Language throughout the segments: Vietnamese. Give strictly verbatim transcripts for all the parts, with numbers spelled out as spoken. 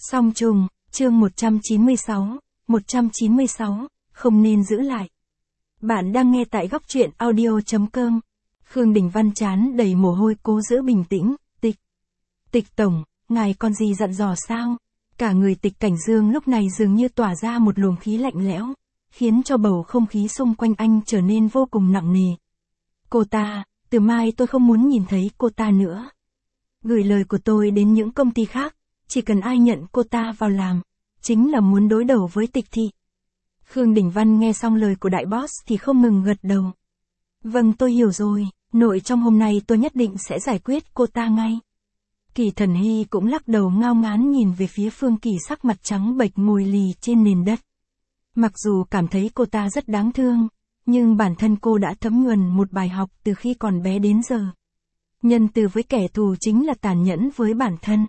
Song trùng, chương một trăm chín mươi sáu, một trăm chín mươi sáu, không nên giữ lại. Bạn đang nghe tại góc truyện audio chấm com. Khương Đình Văn chán đầy mồ hôi cố giữ bình tĩnh, tịch. Tịch tổng, ngài còn gì dặn dò sao? Cả người Tịch Cảnh Dương lúc này dường như tỏa ra một luồng khí lạnh lẽo, khiến cho bầu không khí xung quanh anh trở nên vô cùng nặng nề. Cô ta, từ mai tôi không muốn nhìn thấy cô ta nữa. Gửi lời của tôi đến những công ty khác, chỉ cần ai nhận cô ta vào làm, chính là muốn đối đầu với Tịch thị. Khương Đình Văn nghe xong lời của đại boss thì không ngừng gật đầu. Vâng, tôi hiểu rồi, nội trong hôm nay tôi nhất định sẽ giải quyết cô ta ngay. Kỳ Thần Hy cũng lắc đầu ngao ngán nhìn về phía Phương Kỳ sắc mặt trắng bệch ngồi lì trên nền đất. Mặc dù cảm thấy cô ta rất đáng thương, nhưng bản thân cô đã thấm nhuần một bài học từ khi còn bé đến giờ. Nhân từ với kẻ thù chính là tàn nhẫn với bản thân.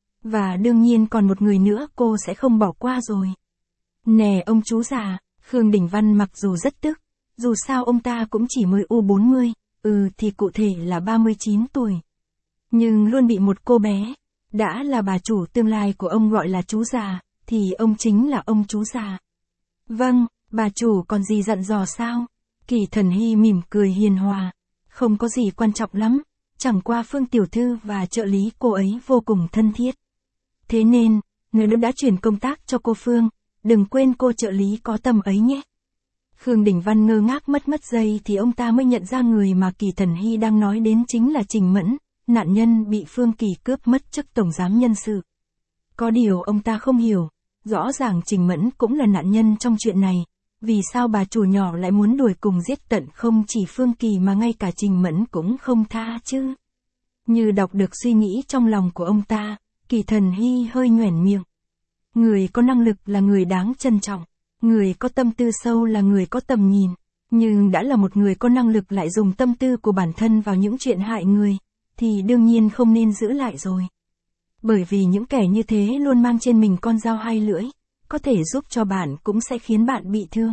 Và đương nhiên còn một người nữa cô sẽ không bỏ qua rồi. Nè ông chú già, Khương Đình Văn mặc dù rất tức, dù sao ông ta cũng chỉ mới u bốn mươi, ừ thì cụ thể là ba mươi chín tuổi. Nhưng luôn bị một cô bé, đã là bà chủ tương lai của ông gọi là chú già, thì ông chính là ông chú già. Vâng, bà chủ còn gì dặn dò sao? Kỳ Thần Hy mỉm cười hiền hòa. Không có gì quan trọng lắm, chẳng qua Phương tiểu thư và trợ lý cô ấy vô cùng thân thiết. Thế nên, nếu đã chuyển công tác cho cô Phương, đừng quên cô trợ lý có tầm ấy nhé. Khương Đình Văn ngơ ngác mất mất giây thì ông ta mới nhận ra người mà Kỳ Thần Hy đang nói đến chính là Trình Mẫn, nạn nhân bị Phương Kỳ cướp mất chức tổng giám nhân sự. Có điều ông ta không hiểu, rõ ràng Trình Mẫn cũng là nạn nhân trong chuyện này, vì sao bà chủ nhỏ lại muốn đuổi cùng giết tận không chỉ Phương Kỳ mà ngay cả Trình Mẫn cũng không tha chứ. Như đọc được suy nghĩ trong lòng của ông ta, Kỳ Thần Hy hơi nhoẻn miệng. Người có năng lực là người đáng trân trọng, người có tâm tư sâu là người có tầm nhìn, nhưng đã là một người có năng lực lại dùng tâm tư của bản thân vào những chuyện hại người, thì đương nhiên không nên giữ lại rồi. Bởi vì những kẻ như thế luôn mang trên mình con dao hai lưỡi, có thể giúp cho bạn cũng sẽ khiến bạn bị thương.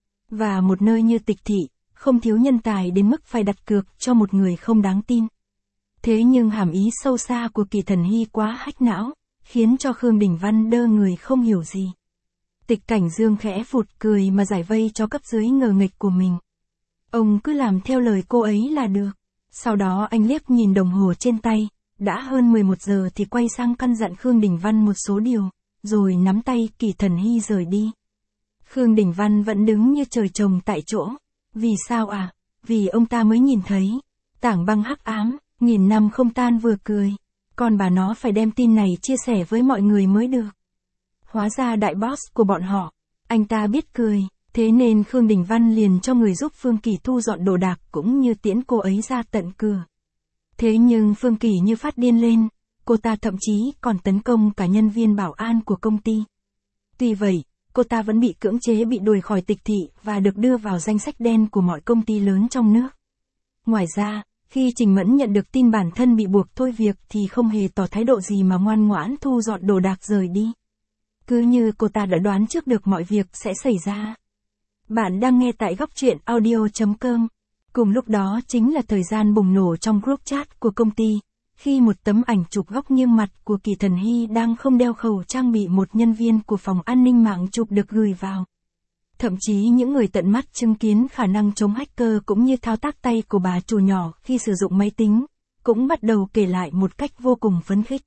Và một nơi như Tịch thị, không thiếu nhân tài đến mức phải đặt cược cho một người không đáng tin. Thế nhưng hàm ý sâu xa của Kỳ Thần Hy quá hách não, khiến cho Khương Đình Văn đơ người không hiểu gì. Tịch Cảnh Dương khẽ phụt cười mà giải vây cho cấp dưới ngờ nghịch của mình. Ông cứ làm theo lời cô ấy là được. Sau đó anh liếc nhìn đồng hồ trên tay, đã hơn mười một giờ thì quay sang căn dặn Khương Đình Văn một số điều, rồi nắm tay Kỳ Thần Hy rời đi. Khương Đình Văn vẫn đứng như trời trồng tại chỗ. Vì sao à? Vì ông ta mới nhìn thấy. Tảng băng hắc ám, nghìn năm không tan vừa cười. Còn bà nó phải đem tin này chia sẻ với mọi người mới được. Hóa ra đại boss của bọn họ, anh ta biết cười, thế nên Khương Đình Văn liền cho người giúp Phương Kỳ thu dọn đồ đạc cũng như tiễn cô ấy ra tận cửa. Thế nhưng Phương Kỳ như phát điên lên, cô ta thậm chí còn tấn công cả nhân viên bảo an của công ty. Tuy vậy, cô ta vẫn bị cưỡng chế bị đuổi khỏi Tịch thị và được đưa vào danh sách đen của mọi công ty lớn trong nước. Ngoài ra, khi Trình Mẫn nhận được tin bản thân bị buộc thôi việc thì không hề tỏ thái độ gì mà ngoan ngoãn thu dọn đồ đạc rời đi. Cứ như cô ta đã đoán trước được mọi việc sẽ xảy ra. Bạn đang nghe tại góc truyện audio chấm com. Cùng lúc đó chính là thời gian bùng nổ trong group chat của công ty, khi một tấm ảnh chụp góc nghiêng mặt của Kỳ Thần Hy đang không đeo khẩu trang bị một nhân viên của phòng an ninh mạng chụp được gửi vào. Thậm chí những người tận mắt chứng kiến khả năng chống hacker cũng như thao tác tay của bà chủ nhỏ khi sử dụng máy tính, cũng bắt đầu kể lại một cách vô cùng phấn khích.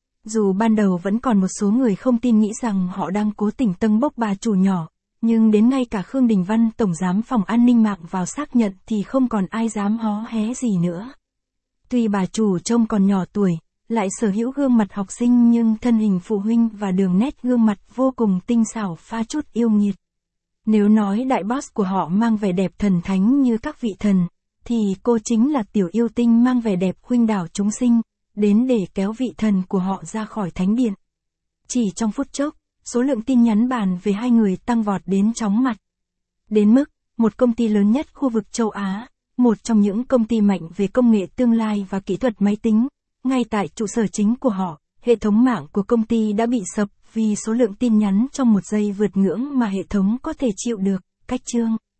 Dù ban đầu vẫn còn một số người không tin nghĩ rằng họ đang cố tình tâng bốc bà chủ nhỏ, nhưng đến ngay cả Khương Đình Văn tổng giám phòng an ninh mạng vào xác nhận thì không còn ai dám hó hé gì nữa. Tuy bà chủ trông còn nhỏ tuổi, lại sở hữu gương mặt học sinh nhưng thân hình phụ huynh và đường nét gương mặt vô cùng tinh xảo pha chút yêu nghiệt. Nếu nói đại boss của họ mang vẻ đẹp thần thánh như các vị thần, thì cô chính là tiểu yêu tinh mang vẻ đẹp khuynh đảo chúng sinh, đến để kéo vị thần của họ ra khỏi thánh điện. Chỉ trong phút chốc, số lượng tin nhắn bàn về hai người tăng vọt đến chóng mặt. Đến mức, một công ty lớn nhất khu vực châu Á, một trong những công ty mạnh về công nghệ tương lai và kỹ thuật máy tính, ngay tại trụ sở chính của họ, hệ thống mạng của công ty đã bị sập vì số lượng tin nhắn trong một giây vượt ngưỡng mà hệ thống có thể chịu được, cách chương.